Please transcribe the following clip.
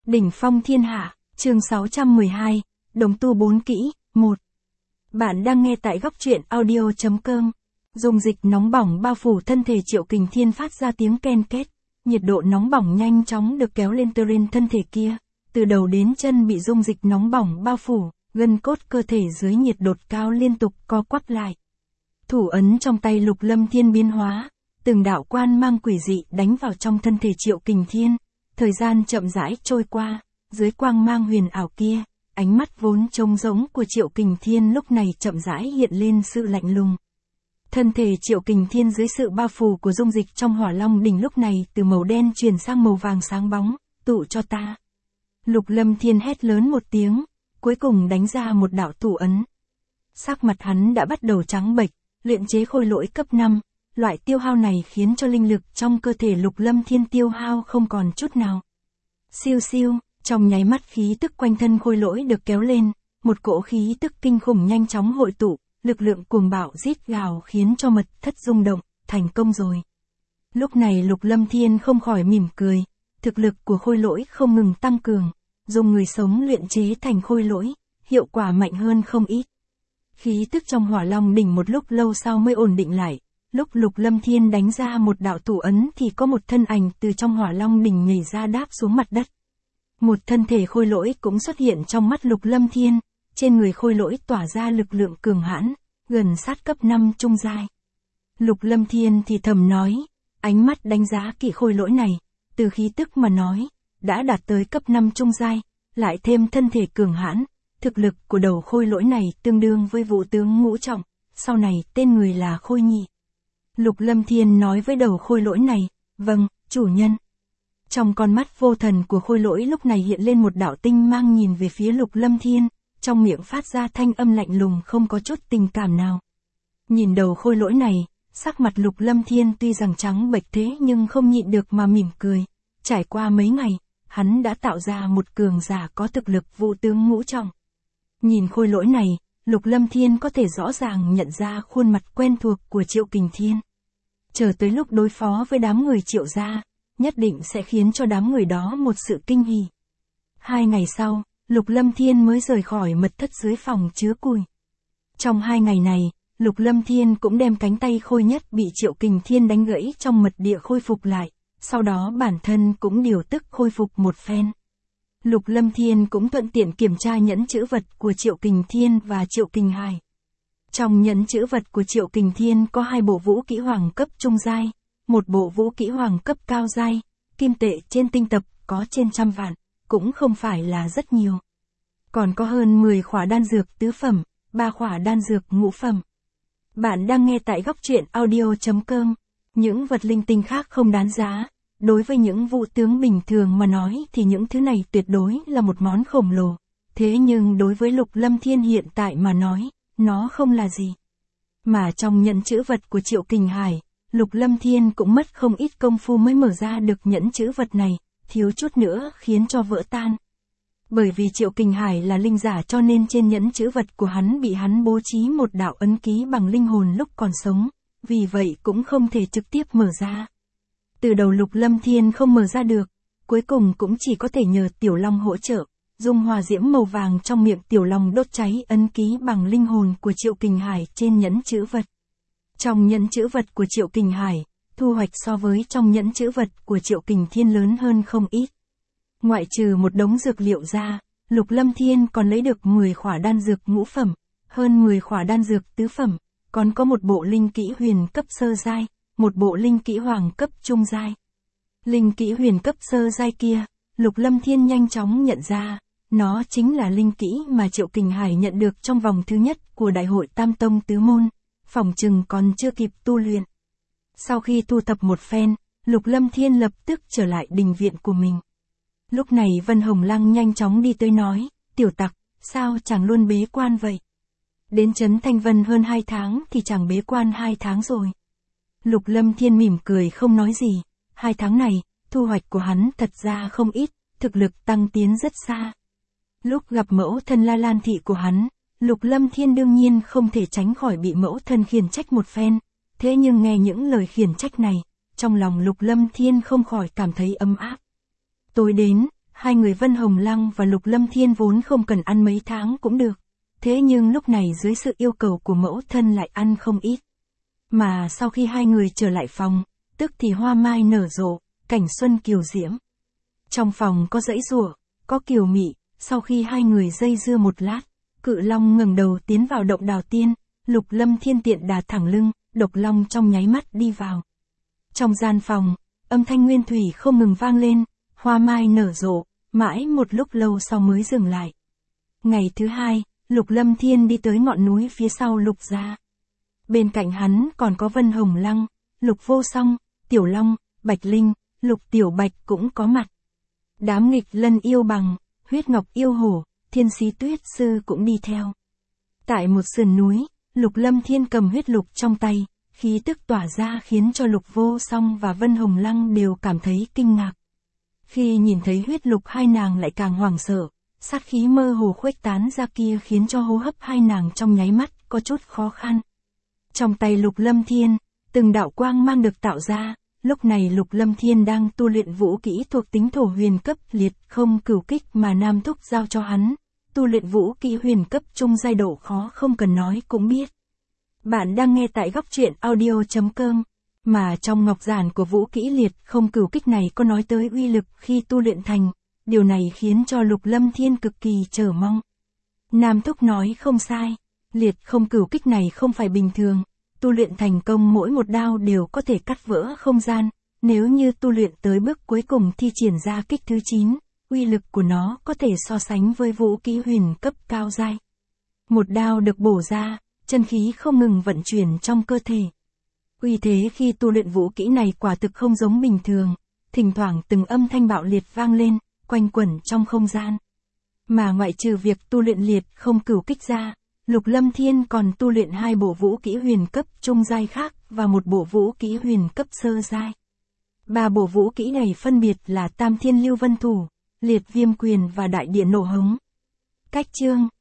Đỉnh phong thiên hạ, chương 612, đồng tu 4 kỹ, 1. Bạn đang nghe tại góc truyện audio.com. Dung dịch nóng bỏng bao phủ thân thể Triệu Kình Thiên phát ra tiếng ken két. Nhiệt độ nóng bỏng nhanh chóng được kéo lên trên thân thể kia. Từ đầu đến chân bị dung dịch nóng bỏng bao phủ, gân cốt cơ thể dưới nhiệt độ cao liên tục co quắp lại. Thủ ấn trong tay Lục Lâm Thiên biến hóa, từng đạo quan mang quỷ dị đánh vào trong thân thể Triệu Kình Thiên. Thời gian chậm rãi trôi qua, dưới quang mang huyền ảo kia, ánh mắt vốn trống rỗng của Triệu Kình Thiên lúc này chậm rãi hiện lên sự lạnh lùng. Thân thể Triệu Kình Thiên dưới sự bao phủ của dung dịch trong Hỏa Long đỉnh lúc này từ màu đen chuyển sang màu vàng sáng bóng, tụ cho ta. Lục Lâm Thiên hét lớn một tiếng, cuối cùng đánh ra một đạo thủ ấn. Sắc mặt hắn đã bắt đầu trắng bệch, luyện chế khôi lỗi cấp 5. Loại tiêu hao này khiến cho linh lực trong cơ thể Lục Lâm Thiên tiêu hao không còn chút nào. Siêu siêu, trong nháy mắt khí tức quanh thân khôi lỗi được kéo lên, một cỗ khí tức kinh khủng nhanh chóng hội tụ, lực lượng cuồng bạo rít gào khiến cho mật thất rung động, thành công rồi. Lúc này Lục Lâm Thiên không khỏi mỉm cười, thực lực của khôi lỗi không ngừng tăng cường, dùng người sống luyện chế thành khôi lỗi, hiệu quả mạnh hơn không ít. Khí tức trong Hỏa Long đỉnh một lúc lâu sau mới ổn định lại. Lúc Lục Lâm Thiên đánh ra một đạo thủ ấn thì có một thân ảnh từ trong Hỏa Long đỉnh nhảy ra đáp xuống mặt đất. Một thân thể khôi lỗi cũng xuất hiện trong mắt Lục Lâm Thiên, trên người khôi lỗi tỏa ra lực lượng cường hãn, gần sát cấp 5 trung giai. Lục Lâm Thiên thì thầm nói, ánh mắt đánh giá kỹ khôi lỗi này, từ khí tức mà nói, đã đạt tới cấp 5 trung giai, lại thêm thân thể cường hãn, thực lực của đầu khôi lỗi này tương đương với vũ tướng ngũ trọng, sau này tên người là Khôi Nhị. Lục Lâm Thiên nói với đầu khôi lỗi này, vâng, chủ nhân. Trong con mắt vô thần của khôi lỗi lúc này hiện lên một đạo tinh mang nhìn về phía Lục Lâm Thiên, trong miệng phát ra thanh âm lạnh lùng không có chút tình cảm nào. Nhìn đầu khôi lỗi này, sắc mặt Lục Lâm Thiên tuy rằng trắng bệch thế nhưng không nhịn được mà mỉm cười. Trải qua mấy ngày, hắn đã tạo ra một cường giả có thực lực vũ tướng ngũ trọng. Nhìn khôi lỗi này, Lục Lâm Thiên có thể rõ ràng nhận ra khuôn mặt quen thuộc của Triệu Kình Thiên. Chờ tới lúc đối phó với đám người Triệu gia, nhất định sẽ khiến cho đám người đó một sự kinh hỉ. 2 ngày sau, Lục Lâm Thiên mới rời khỏi mật thất dưới phòng chứa củi. Trong 2 ngày này, Lục Lâm Thiên cũng đem cánh tay khôi nhất bị Triệu Kình Thiên đánh gãy trong mật địa khôi phục lại, sau đó bản thân cũng điều tức khôi phục một phen. Lục Lâm Thiên cũng thuận tiện kiểm tra nhẫn chữ vật của Triệu Kình Thiên và Triệu Kình Hải. Trong nhẫn chữ vật của Triệu Kình Thiên có 2 bộ vũ kỹ hoàng cấp trung giai, một bộ vũ kỹ hoàng cấp cao giai, kim tệ trên tinh tập có trên 100 vạn, cũng không phải là rất nhiều. Còn có hơn 10 khỏa đan dược tứ phẩm, 3 khỏa đan dược ngũ phẩm. Bạn đang nghe tại góc truyện audio.com. Những vật linh tinh khác không đáng giá. Đối với những vũ tướng bình thường mà nói thì những thứ này tuyệt đối là một món khổng lồ. Thế nhưng đối với Lục Lâm Thiên hiện tại mà nói, nó không là gì. Mà trong nhẫn chữ vật của Triệu Kình Hải, Lục Lâm Thiên cũng mất không ít công phu mới mở ra được nhẫn chữ vật này, thiếu chút nữa khiến cho vỡ tan. Bởi vì Triệu Kình Hải là linh giả cho nên trên nhẫn chữ vật của hắn bị hắn bố trí một đạo ấn ký bằng linh hồn lúc còn sống, vì vậy cũng không thể trực tiếp mở ra. Từ đầu Lục Lâm Thiên không mở ra được, cuối cùng cũng chỉ có thể nhờ Tiểu Long hỗ trợ, dùng hỏa diễm màu vàng trong miệng Tiểu Long đốt cháy ấn ký bằng linh hồn của Triệu Kình Hải trên nhẫn chữ vật. Trong nhẫn chữ vật của Triệu Kình Hải, thu hoạch so với trong nhẫn chữ vật của Triệu Kình Thiên lớn hơn không ít. Ngoại trừ một đống dược liệu ra, Lục Lâm Thiên còn lấy được 10 khỏa đan dược ngũ phẩm, hơn 10 khỏa đan dược tứ phẩm, còn có một bộ linh kỹ huyền cấp sơ giai, một bộ linh kỹ hoàng cấp trung giai. Linh kỹ huyền cấp sơ giai kia, Lục Lâm Thiên nhanh chóng nhận ra, nó chính là linh kỹ mà Triệu Kình Hải nhận được trong vòng thứ nhất của Đại hội Tam Tông Tứ Môn, phỏng chừng còn chưa kịp tu luyện. Sau khi thu thập một phen, Lục Lâm Thiên lập tức trở lại đình viện của mình. Lúc này Vân Hồng Lăng nhanh chóng đi tới nói, tiểu tặc, sao chàng luôn bế quan vậy? Đến trấn Thanh Vân hơn 2 tháng thì chàng bế quan 2 tháng rồi. Lục Lâm Thiên mỉm cười không nói gì, 2 tháng này, thu hoạch của hắn thật ra không ít, thực lực tăng tiến rất xa. Lúc gặp mẫu thân La Lan thị của hắn, Lục Lâm Thiên đương nhiên không thể tránh khỏi bị mẫu thân khiển trách một phen, thế nhưng nghe những lời khiển trách này, trong lòng Lục Lâm Thiên không khỏi cảm thấy ấm áp. Tối đến, Hai người Vân Hồng Lăng và Lục Lâm Thiên vốn không cần ăn mấy tháng cũng được. Thế nhưng lúc này dưới sự yêu cầu của mẫu thân lại ăn không ít. Mà sau khi hai người trở lại phòng, tức thì hoa mai nở rộ, cảnh xuân kiều diễm. Trong phòng có dãy giụa, có kiều mị, sau khi hai người dây dưa một lát, Cự Long ngẩng đầu tiến vào động đào tiên, Lục Lâm Thiên tiện đà thẳng lưng, Độc Long trong nháy mắt đi vào. Trong gian phòng, âm thanh nguyên thủy không ngừng vang lên, hoa mai nở rộ, mãi một lúc lâu sau mới dừng lại. Ngày thứ hai, Lục Lâm Thiên đi tới ngọn núi phía sau Lục gia. Bên cạnh hắn còn có Vân Hồng Lăng, Lục Vô Song, Tiểu Long, Bạch Linh, Lục Tiểu Bạch cũng có mặt. Đám Nghịch Lân yêu bằng, Huyết Ngọc yêu hổ, Thiên Sĩ Tuyết Sư cũng đi theo. Tại một sườn núi, Lục Lâm Thiên cầm huyết lục trong tay, khí tức tỏa ra khiến cho Lục Vô Song và Vân Hồng Lăng đều cảm thấy kinh ngạc. Khi nhìn thấy huyết lục hai nàng lại càng hoảng sợ, sát khí mơ hồ khuếch tán ra kia khiến cho hô hấp hai nàng trong nháy mắt có chút khó khăn. Trong tay Lục Lâm Thiên, từng đạo quang mang được tạo ra, lúc này Lục Lâm Thiên đang tu luyện vũ kỹ thuộc tính thổ huyền cấp liệt không cửu kích mà Nam Thúc giao cho hắn. Tu luyện vũ kỹ huyền cấp trung giai độ khó không cần nói cũng biết. Bạn đang nghe tại góc truyện audio.com, mà trong ngọc giản của vũ kỹ liệt không cửu kích này có nói tới uy lực khi tu luyện thành, điều này khiến cho Lục Lâm Thiên cực kỳ chờ mong. Nam Thúc nói không sai, liệt không cửu kích này không phải bình thường, tu luyện thành công mỗi một đao đều có thể cắt vỡ không gian, nếu như tu luyện tới bước cuối cùng thi triển ra kích thứ 9. Uy lực của nó có thể so sánh với vũ kỹ huyền cấp cao giai. Một đao được bổ ra, chân khí không ngừng vận chuyển trong cơ thể. Uy thế khi tu luyện vũ kỹ này quả thực không giống bình thường, thỉnh thoảng từng âm thanh bạo liệt vang lên, quanh quẩn trong không gian. Mà ngoại trừ việc tu luyện liệt không cửu kích ra, Lục Lâm Thiên còn tu luyện 2 bộ vũ kỹ huyền cấp trung giai khác và một bộ vũ kỹ huyền cấp sơ giai. 3 bộ vũ kỹ này phân biệt là Tam Thiên Lưu Vân Thủ, Liệt Viêm Quyền và Đại Địa Nổ Hống. Cách chương